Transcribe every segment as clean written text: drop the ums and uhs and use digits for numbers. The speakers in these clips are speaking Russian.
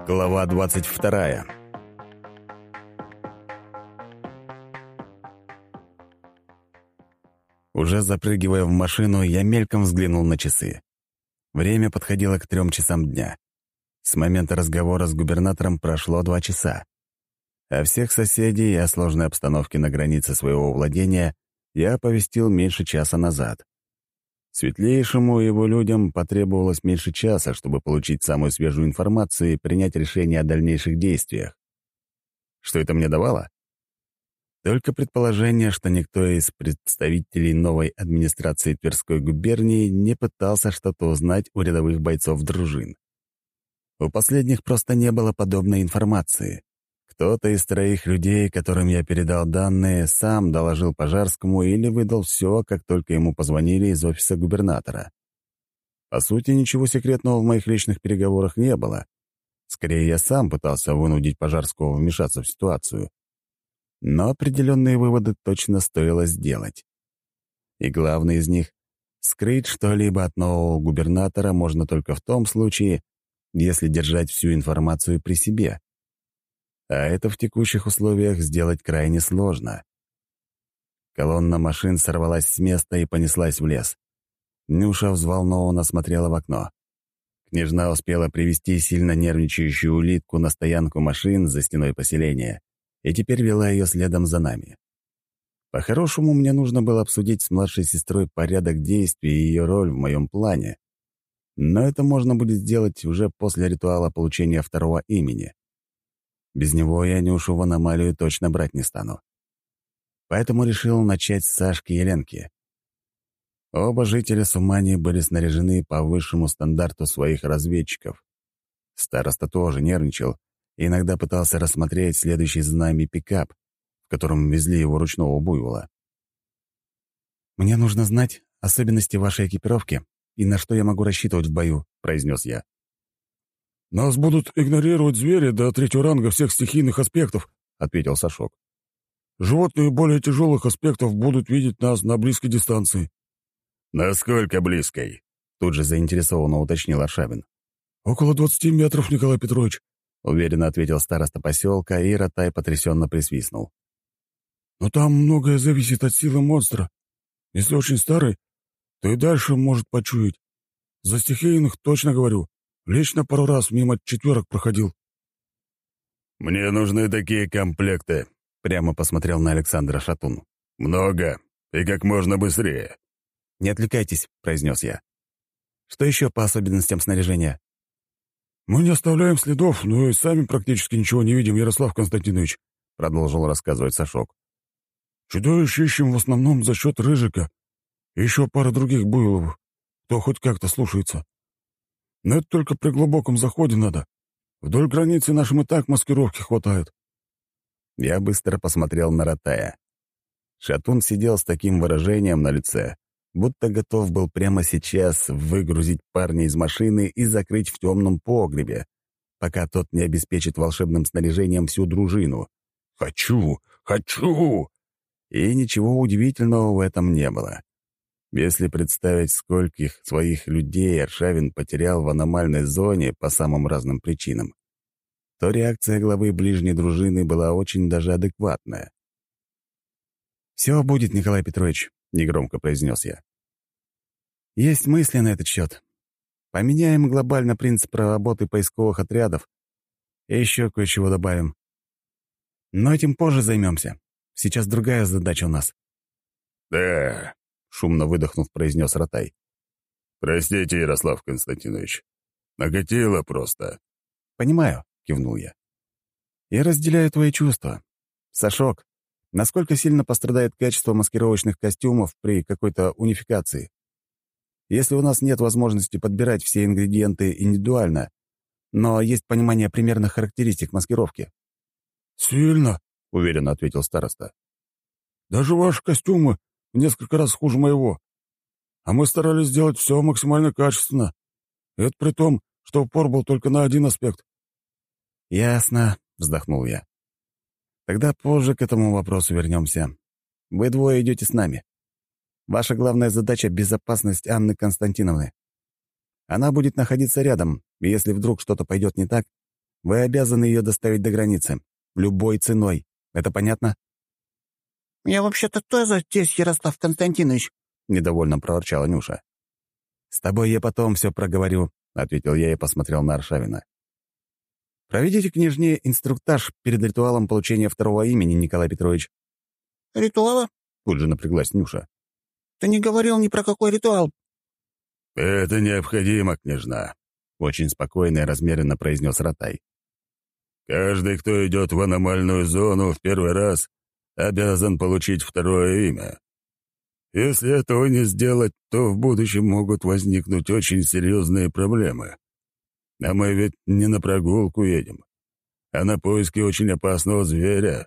Глава 22. Уже запрыгивая в машину, я мельком взглянул на часы. Время подходило к 3 часам дня. С момента разговора с губернатором прошло 2 часа. А всех соседей и о сложной обстановке на границе своего владения я оповестил меньше часа назад. Светлейшему и его людям потребовалось меньше часа, чтобы получить самую свежую информацию и принять решение о дальнейших действиях. Что это мне давало? Только предположение, что никто из представителей новой администрации Тверской губернии не пытался что-то узнать у рядовых бойцов дружин. У последних просто не было подобной информации. Кто-то из 3 людей, которым я передал данные, сам доложил Пожарскому или выдал все, как только ему позвонили из офиса губернатора. По сути, ничего секретного в моих личных переговорах не было. Скорее, я сам пытался вынудить Пожарского вмешаться в ситуацию. Но определенные выводы точно стоило сделать. И главный из них — скрыть что-либо от нового губернатора можно только в том случае, если держать всю информацию при себе. А это в текущих условиях сделать крайне сложно. Колонна машин сорвалась с места и понеслась в лес. Нюша взволнованно смотрела в окно. Княжна успела привести сильно нервничающую улитку на стоянку машин за стеной поселения и теперь вела ее следом за нами. По-хорошему, мне нужно было обсудить с младшей сестрой порядок действий и ее роль в моем плане. Но это можно будет сделать уже после ритуала получения 2-го имени. Без него я Нюшу в аномалию точно брать не стану. Поэтому решил начать с Сашки и Ленки. Оба жителя Сумани были снаряжены по высшему стандарту своих разведчиков. Староста тоже нервничал и иногда пытался рассмотреть следующий за нами пикап, в котором везли его ручного буйвола. «Мне нужно знать особенности вашей экипировки и на что я могу рассчитывать в бою», — произнес я. «Нас будут игнорировать звери до 3-го ранга всех стихийных аспектов», — ответил Сашок. «Животные более тяжелых аспектов будут видеть нас на близкой дистанции». «Насколько близкой?» — тут же заинтересованно уточнил Аршавин. «Около 20 метров, Николай Петрович», — уверенно ответил староста поселка, и Ротай потрясенно присвистнул. «Но там многое зависит от силы монстра. Если очень старый, то и дальше может почуять. За стихийных точно говорю. Лично пару раз мимо 4 проходил». «Мне нужны такие комплекты», — прямо посмотрел на Александра Шатун. «Много и как можно быстрее». «Не отвлекайтесь», — произнес я. «Что еще по особенностям снаряжения?» «Мы не оставляем следов, но и сами практически ничего не видим, Ярослав Константинович», — продолжил рассказывать Сашок. «Чудовищ ищем в основном за счет Рыжика и еще пара других буйловых, кто хоть как-то слушается. Но это только при глубоком заходе надо. Вдоль границы нашим и так маскировки хватает». Я быстро посмотрел на Ротая. Шатун сидел с таким выражением на лице, будто готов был прямо сейчас выгрузить парня из машины и закрыть в темном погребе, пока тот не обеспечит волшебным снаряжением всю дружину. «Хочу! Хочу!» И ничего удивительного в этом не было. Если представить, скольких своих людей Аршавин потерял в аномальной зоне по самым разным причинам, то реакция главы ближней дружины была очень даже адекватная. «Все будет, Николай Петрович», — негромко произнес я. «Есть мысли на этот счет. Поменяем глобально принцип работы поисковых отрядов и еще кое-чего добавим. Но этим позже займемся. Сейчас другая задача у нас». «Да», — шумно выдохнув, произнес Ротай. «Простите, Ярослав Константинович. Накатило просто». «Понимаю», — кивнул я. «Я разделяю твои чувства. Сашок, насколько сильно пострадает качество маскировочных костюмов при какой-то унификации? Если у нас нет возможности подбирать все ингредиенты индивидуально, но есть понимание примерных характеристик маскировки». «Сильно», — уверенно ответил староста. «Даже ваши костюмы в несколько раз хуже моего. А мы старались сделать все максимально качественно. И это при том, что упор был только на один аспект». «Ясно», — вздохнул я. «Тогда позже к этому вопросу вернемся. Вы двое идете с нами. Ваша главная задача — безопасность Анны Константиновны. Она будет находиться рядом, и если вдруг что-то пойдет не так, Вы обязаны ее доставить до границы. Любой ценой. Это понятно?» «Я вообще-то тоже здесь, Ярослав Константинович», — недовольно проворчала Нюша. «С тобой я потом все проговорю», — ответил я и посмотрел на Аршавина. «Проведите княжне инструктаж перед ритуалом получения второго имени, Николай Петрович». «Ритуала?» — тут же напряглась Нюша. «Ты не говорил ни про какой ритуал». «Это необходимо, княжна», — очень спокойно и размеренно произнес Ратай. «Каждый, кто идет в аномальную зону в первый раз, обязан получить второе имя. Если этого не сделать, то в будущем могут возникнуть очень серьезные проблемы. А мы ведь не на прогулку едем, а на поиски очень опасного зверя».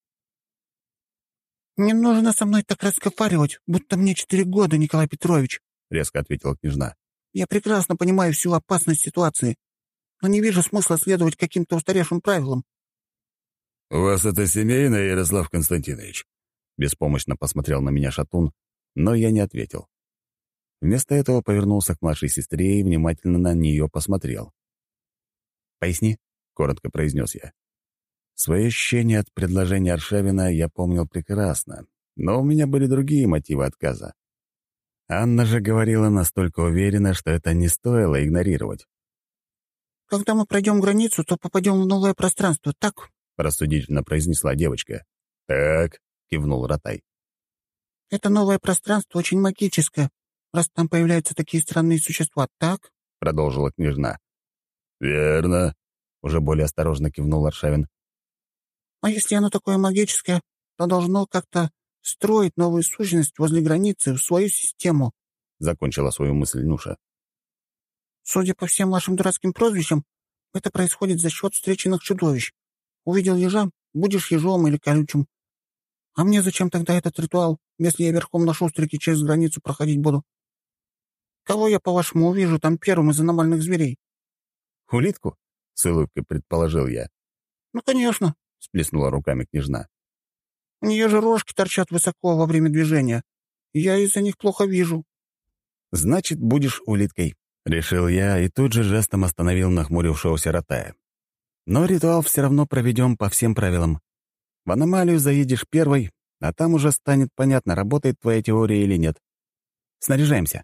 «Не нужно со мной так разговаривать, будто мне 4 года, Николай Петрович», — резко ответила княжна. «Я прекрасно понимаю всю опасность ситуации, но не вижу смысла следовать каким-то устаревшим правилам». «У вас это семейное, Ярослав Константинович?» Беспомощно посмотрел на меня шатун, но я не ответил. Вместо этого повернулся к младшей сестре и внимательно на нее посмотрел. «Поясни», — коротко произнес я. Свои ощущения от предложения Аршавина я помнил прекрасно, но у меня были другие мотивы отказа. Анна же говорила настолько уверенно, что это не стоило игнорировать. «Когда мы пройдем границу, то попадем в новое пространство, так?» — рассудительно произнесла девочка. «Так», — кивнул Ратай. «Это новое пространство очень магическое, раз там появляются такие странные существа, так?» — продолжила княжна. «верно», — уже более осторожно кивнул Аршавин. «А если оно такое магическое, то должно как-то строить новую сущность возле границы в свою систему», — закончила свою мысль Нюша. «Судя по всем вашим дурацким прозвищам, это происходит за счет встреченных чудовищ. Увидел ежа — будешь ежом или колючим. А мне зачем тогда этот ритуал, если я верхом на шустрике через границу проходить буду? Кого я, по-вашему, увижу там первым из аномальных зверей?» «Улитку?» — с улыбкой предположил я. «Ну, конечно», — сплеснула руками княжна. «У нее же рожки торчат высоко во время движения. Я из-за них плохо вижу». «Значит, будешь улиткой», — решил я и тут же жестом остановил нахмурившегося Ратая. «Но ритуал все равно проведем по всем правилам. В аномалию заедешь первой, а там уже станет понятно, работает твоя теория или нет. Снаряжаемся».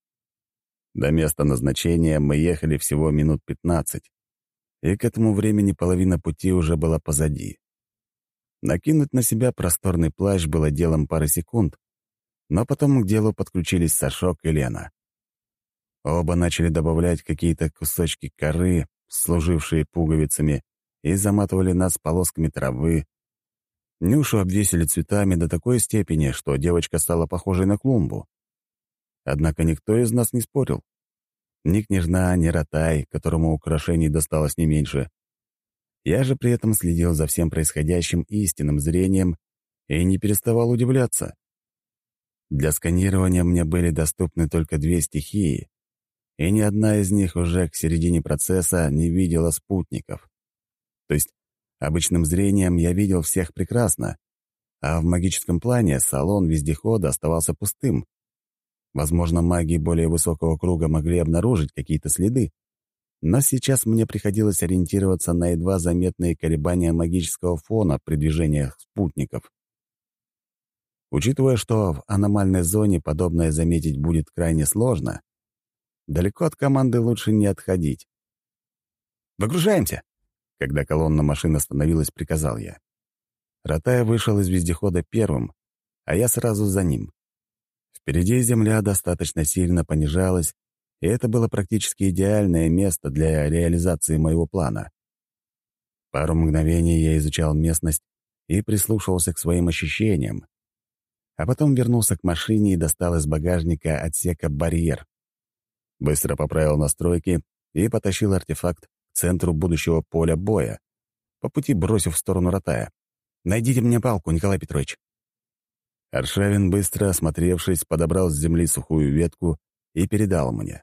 До места назначения мы ехали всего минут 15, и к этому времени половина пути уже была позади. Накинуть на себя просторный плащ было делом пары секунд, но потом к делу подключились Сашок и Лена. Оба начали добавлять какие-то кусочки коры, служившие пуговицами, и заматывали нас полосками травы. Нюшу обвесили цветами до такой степени, что девочка стала похожей на клумбу. Однако никто из нас не спорил. Ни княжна, ни Ратай, которому украшений досталось не меньше. Я же при этом следил за всем происходящим истинным зрением и не переставал удивляться. Для сканирования мне были доступны только 2 стихии, и ни одна из них уже к середине процесса не видела спутников. То есть обычным зрением я видел всех прекрасно, а в магическом плане салон вездехода оставался пустым. Возможно, маги более высокого круга могли обнаружить какие-то следы, но сейчас мне приходилось ориентироваться на едва заметные колебания магического фона при движениях спутников. Учитывая, что в аномальной зоне подобное заметить будет крайне сложно, далеко от команды лучше не отходить. «Выгружаемся!» Когда колонна машин остановилась, приказал я. Ратай вышел из вездехода первым, а я сразу за ним. Впереди земля достаточно сильно понижалась, и это было практически идеальное место для реализации моего плана. Пару мгновений я изучал местность и прислушивался к своим ощущениям, а потом вернулся к машине и достал из багажника отсека барьер. Быстро поправил настройки и потащил артефакт к центру будущего поля боя, по пути бросив в сторону Ратая. «Найдите мне палку, Николай Петрович». Аршавин, быстро осмотревшись, подобрал с земли сухую ветку и передал мне.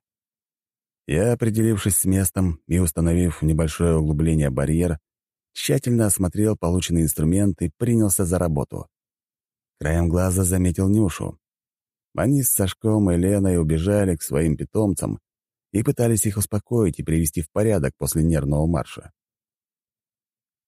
Я, определившись с местом и установив в небольшое углубление барьер, тщательно осмотрел полученный инструмент и принялся за работу. Краем глаза заметил Нюшу. Они с Сашком и Леной убежали к своим питомцам и пытались их успокоить и привести в порядок после нервного марша.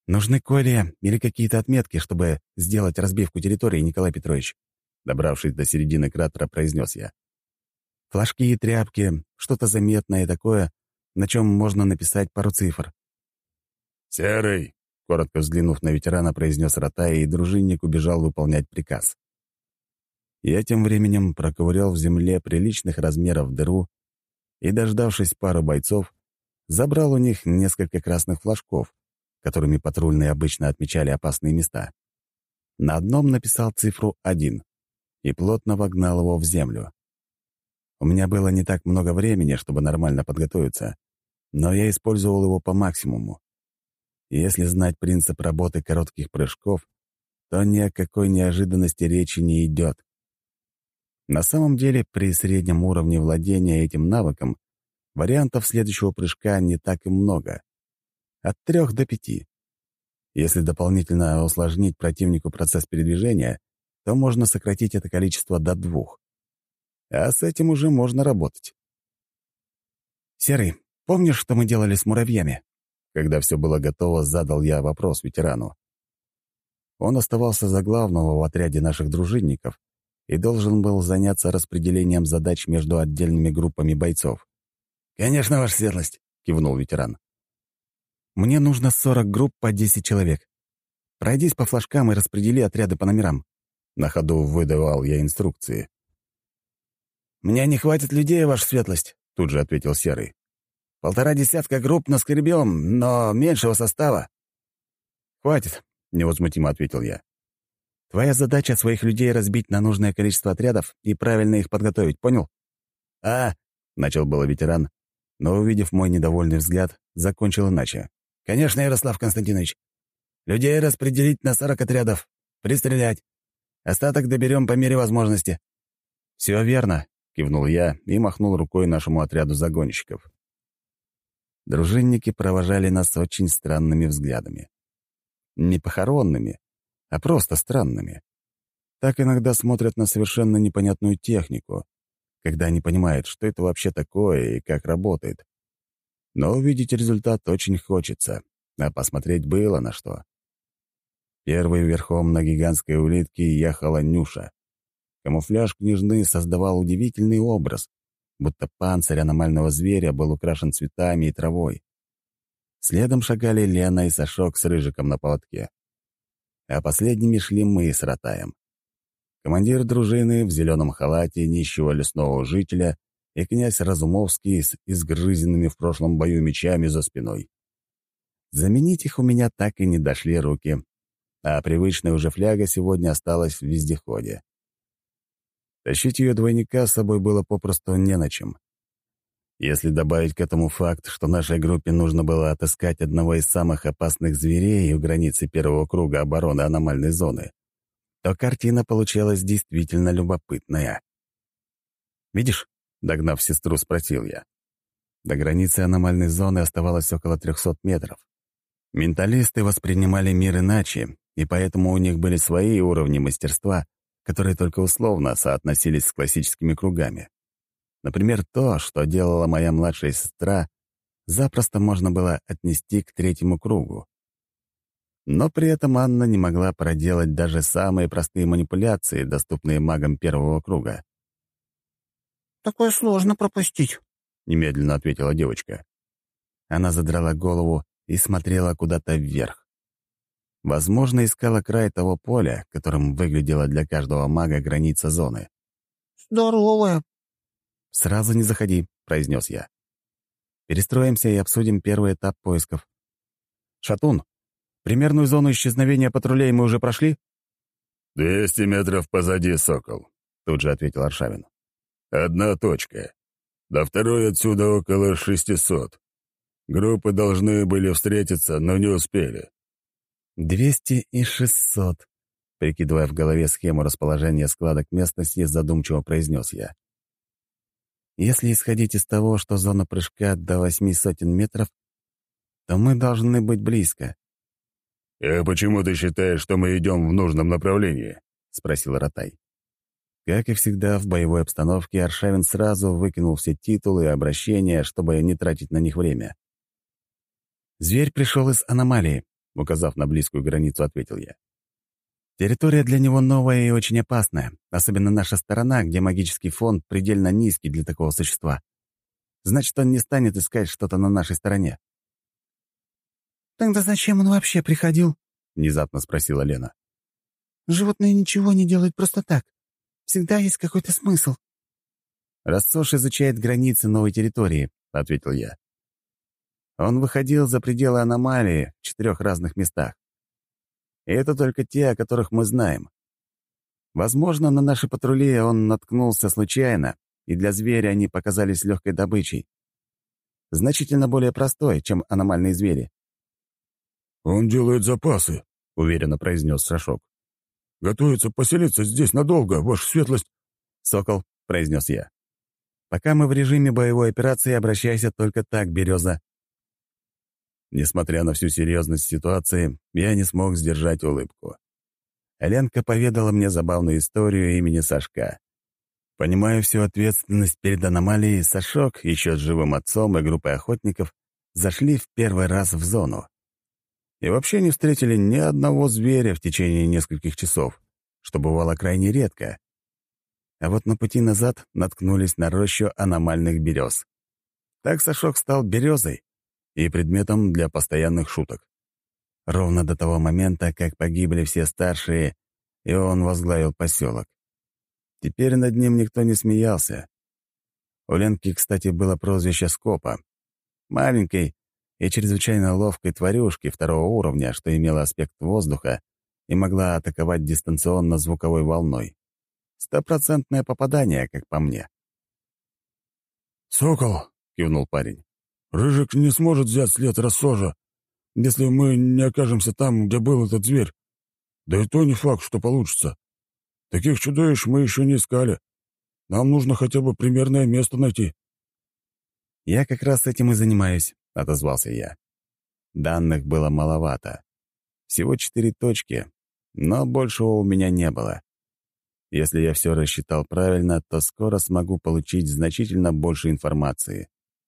«Нужны колья или какие-то отметки, чтобы сделать разбивку территории, Николай Петрович», добравшись до середины кратера, произнес я. «Флажки и тряпки, что-то заметное такое, на чем можно написать пару цифр». «Серый!» — коротко взглянув на ветерана, произнес Ротай, и дружинник убежал выполнять приказ. Я тем временем проковырял в земле приличных размеров дыру и, дождавшись пару бойцов, забрал у них несколько красных флажков, которыми патрульные обычно отмечали опасные места. На одном написал цифру 1 и плотно вогнал его в землю. У меня было не так много времени, чтобы нормально подготовиться, но я использовал его по максимуму. И если знать принцип работы коротких прыжков, то ни о какой неожиданности речи не идет. На самом деле, при среднем уровне владения этим навыком вариантов следующего прыжка не так и много. От 3 до 5. Если дополнительно усложнить противнику процесс передвижения, то можно сократить это количество до 2. А с этим уже можно работать. «Серый, помнишь, что мы делали с муравьями?» Когда все было готово, задал я вопрос ветерану. Он оставался за главного в отряде наших дружинников и должен был заняться распределением задач между отдельными группами бойцов. «Конечно, ваша светлость», — кивнул ветеран. «Мне нужно 40 групп по 10 человек. Пройдись по флажкам и распредели отряды по номерам». На ходу выдавал я инструкции. «Мне не хватит людей, ваша светлость», — тут же ответил Серый. 1,5 десятка групп наскребем, но меньшего состава». «Хватит», — невозмутимо ответил я. «Твоя задача своих людей разбить на нужное количество отрядов и правильно их подготовить, понял?» Начал было ветеран, но, увидев мой недовольный взгляд, закончил иначе. «Конечно, Ярослав Константинович. Людей распределить на 40 отрядов. Пристрелять. Остаток доберем по мере возможности». «Все верно», — кивнул я и махнул рукой нашему отряду загонщиков. Дружинники провожали нас очень странными взглядами. Не похоронными, а просто странными. Так иногда смотрят на совершенно непонятную технику, когда не понимают, что это вообще такое и как работает. Но увидеть результат очень хочется, а посмотреть было на что. Первой верхом на гигантской улитке ехала Нюша. Камуфляж княжны создавал удивительный образ, будто панцирь аномального зверя был украшен цветами и травой. Следом шагали Лена и Сашок с Рыжиком на поводке. А последними шли мы с Ратаем. Командир дружины в зеленом халате нищего лесного жителя и князь Разумовский с изгрызенными в прошлом бою мечами за спиной. Заменить их у меня так и не дошли руки, а привычная уже фляга сегодня осталась в вездеходе. Тащить ее двойника с собой было попросту не на чем. Если добавить к этому факт, что нашей группе нужно было отыскать одного из самых опасных зверей у границы первого круга обороны аномальной зоны, то картина получилась действительно любопытная. «Видишь?» — догнав сестру, спросил я. До границы аномальной зоны оставалось около 300 метров. Менталисты воспринимали мир иначе, и поэтому у них были свои уровни мастерства, которые только условно соотносились с классическими кругами. Например, то, что делала моя младшая сестра, запросто можно было отнести к 3-му кругу. Но при этом Анна не могла проделать даже самые простые манипуляции, доступные магам 1-го круга. «Такое сложно пропустить», — немедленно ответила девочка. Она задрала голову и смотрела куда-то вверх. Возможно, искала край того поля, которым выглядела для каждого мага граница зоны. «Здоровая». «Сразу не заходи», — произнес я. «Перестроимся и обсудим первый этап поисков. Шатун, примерную зону исчезновения патрулей мы уже прошли?» 200 метров позади, Сокол», — тут же ответил Аршавин. «Одна точка. До второй отсюда около 600. Группы должны были встретиться, но не успели». 200 и 600, прикидывая в голове схему расположения складок местности, задумчиво произнес я. Если исходить из того, что зона прыжка до 800 метров, то мы должны быть близко. «А почему ты считаешь, что мы идем в нужном направлении?» — спросил Ротай. Как и всегда в боевой обстановке, Аршавин сразу выкинул все титулы и обращения, чтобы не тратить на них время. «Зверь пришел из аномалии», — указав на близкую границу, ответил я. Территория для него новая и очень опасная, особенно наша сторона, где магический фон предельно низкий для такого существа. Значит, он не станет искать что-то на нашей стороне. «Тогда зачем он вообще приходил?» — внезапно спросила Лена. «Животные ничего не делают просто так. Всегда есть какой-то смысл». «Рассош изучает границы новой территории», — ответил я. Он выходил за пределы аномалии в 4 разных местах. И это только те, о которых мы знаем. Возможно, на наши патрули он наткнулся случайно, и для зверя они показались легкой добычей. Значительно более простой, чем аномальные звери. «Он делает запасы», — уверенно произнес Сашок. «Готовится поселиться здесь надолго, ваша светлость». «Сокол», — произнес я. «Пока мы в режиме боевой операции, обращайся только так, Береза». Несмотря на всю серьезность ситуации, я не смог сдержать улыбку. Ленка поведала мне забавную историю имени Сашка. Понимая всю ответственность перед аномалией, Сашок, еще с живым отцом и группой охотников, зашли в первый раз в зону. И вообще не встретили ни одного зверя в течение нескольких часов, что бывало крайне редко. А вот на пути назад наткнулись на рощу аномальных берез. Так Сашок стал березой и предметом для постоянных шуток. Ровно до того момента, как погибли все старшие, и он возглавил поселок. Теперь над ним никто не смеялся. У Ленки, кстати, было прозвище Скопа. Маленькой и чрезвычайно ловкой тварюшки 2-го уровня, что имела аспект воздуха и могла атаковать дистанционно звуковой волной. 100% попадание, как по мне. «Сокол», — кивнул парень, — «Рыжик не сможет взять след Рассожа, если мы не окажемся там, где был этот зверь. Да и то не факт, что получится. Таких чудовищ мы еще не искали. Нам нужно хотя бы примерное место найти». «Я как раз этим и занимаюсь», — отозвался я. Данных было маловато. Всего 4 точки, но большего у меня не было. Если я все рассчитал правильно, то скоро смогу получить значительно больше информации.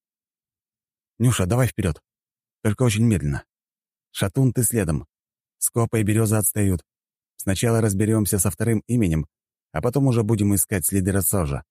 «Нюша, давай вперед. Только очень медленно. Шатун, ты следом. Скопа и Береза отстают. Сначала разберемся со 2-м именем, а потом уже будем искать следы Рассожа».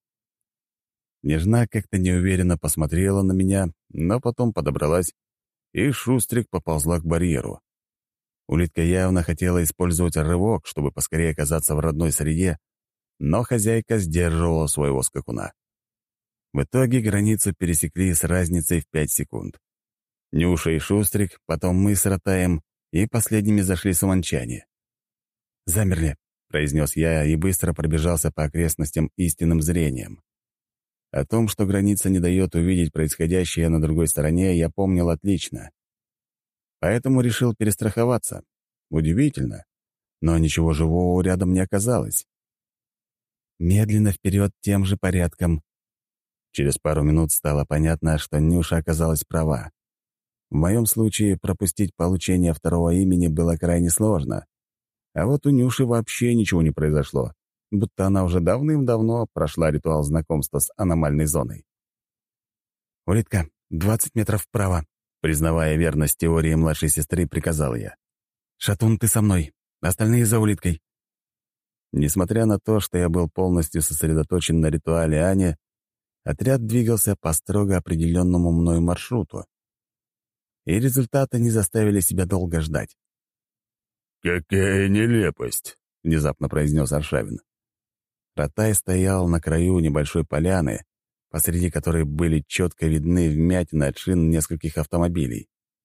Нежна как-то неуверенно посмотрела на меня, но потом подобралась, и Шустрик поползла к барьеру. Улитка явно хотела использовать рывок, чтобы поскорее оказаться в родной среде, но хозяйка сдерживала своего скакуна. В итоге границу пересекли с разницей в 5 секунд. Нюша и Шустрик, потом мы с Ратаем, и последними зашли суманчане. «Замерли», — произнес я и быстро пробежался по окрестностям истинным зрением. О том, что граница не дает увидеть происходящее на другой стороне, я помнил отлично. Поэтому решил перестраховаться. Удивительно, но ничего живого рядом не оказалось. Медленно вперед тем же порядком. Через пару минут стало понятно, что Нюша оказалась права. В моем случае пропустить получение 2-го имени было крайне сложно. А вот у Нюши вообще ничего не произошло, будто она уже давным-давно прошла ритуал знакомства с аномальной зоной. «Улитка, 20 метров вправо», — признавая верность теории младшей сестры, приказал я. «Шатун, ты со мной. Остальные за улиткой». Несмотря на то, что я был полностью сосредоточен на ритуале Ани, отряд двигался по строго определенному мною маршруту. И результаты не заставили себя долго ждать. «Какая нелепость!» — внезапно произнес Аршавин. Ратай стоял на краю небольшой поляны, посреди которой были четко видны вмятины от шин нескольких автомобилей.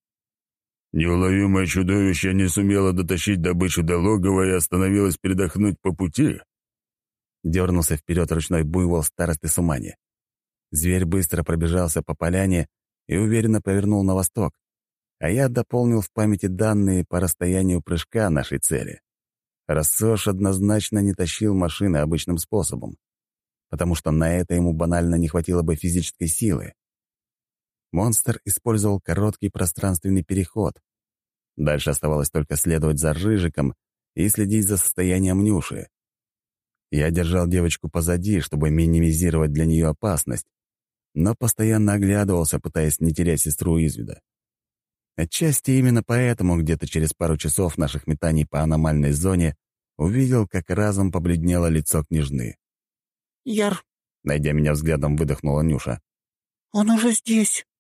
«Неуловимое чудовище не сумело дотащить добычу до логова и остановилось передохнуть по пути?» Дернулся вперед ручной буйвол старосты Сумани. Зверь быстро пробежался по поляне и уверенно повернул на восток, а я дополнил в памяти данные по расстоянию прыжка нашей цели. Рассош однозначно не тащил машины обычным способом, потому что на это ему банально не хватило бы физической силы. Монстр использовал короткий пространственный переход. Дальше оставалось только следовать за Рыжиком и следить за состоянием Нюши. Я держал девочку позади, чтобы минимизировать для нее опасность, но постоянно оглядывался, пытаясь не терять сестру из вида. Отчасти именно поэтому где-то через пару часов наших метаний по аномальной зоне увидел, как разом побледнело лицо княжны. «Яр, Найдя меня взглядом, выдохнула Нюша. он уже здесь!»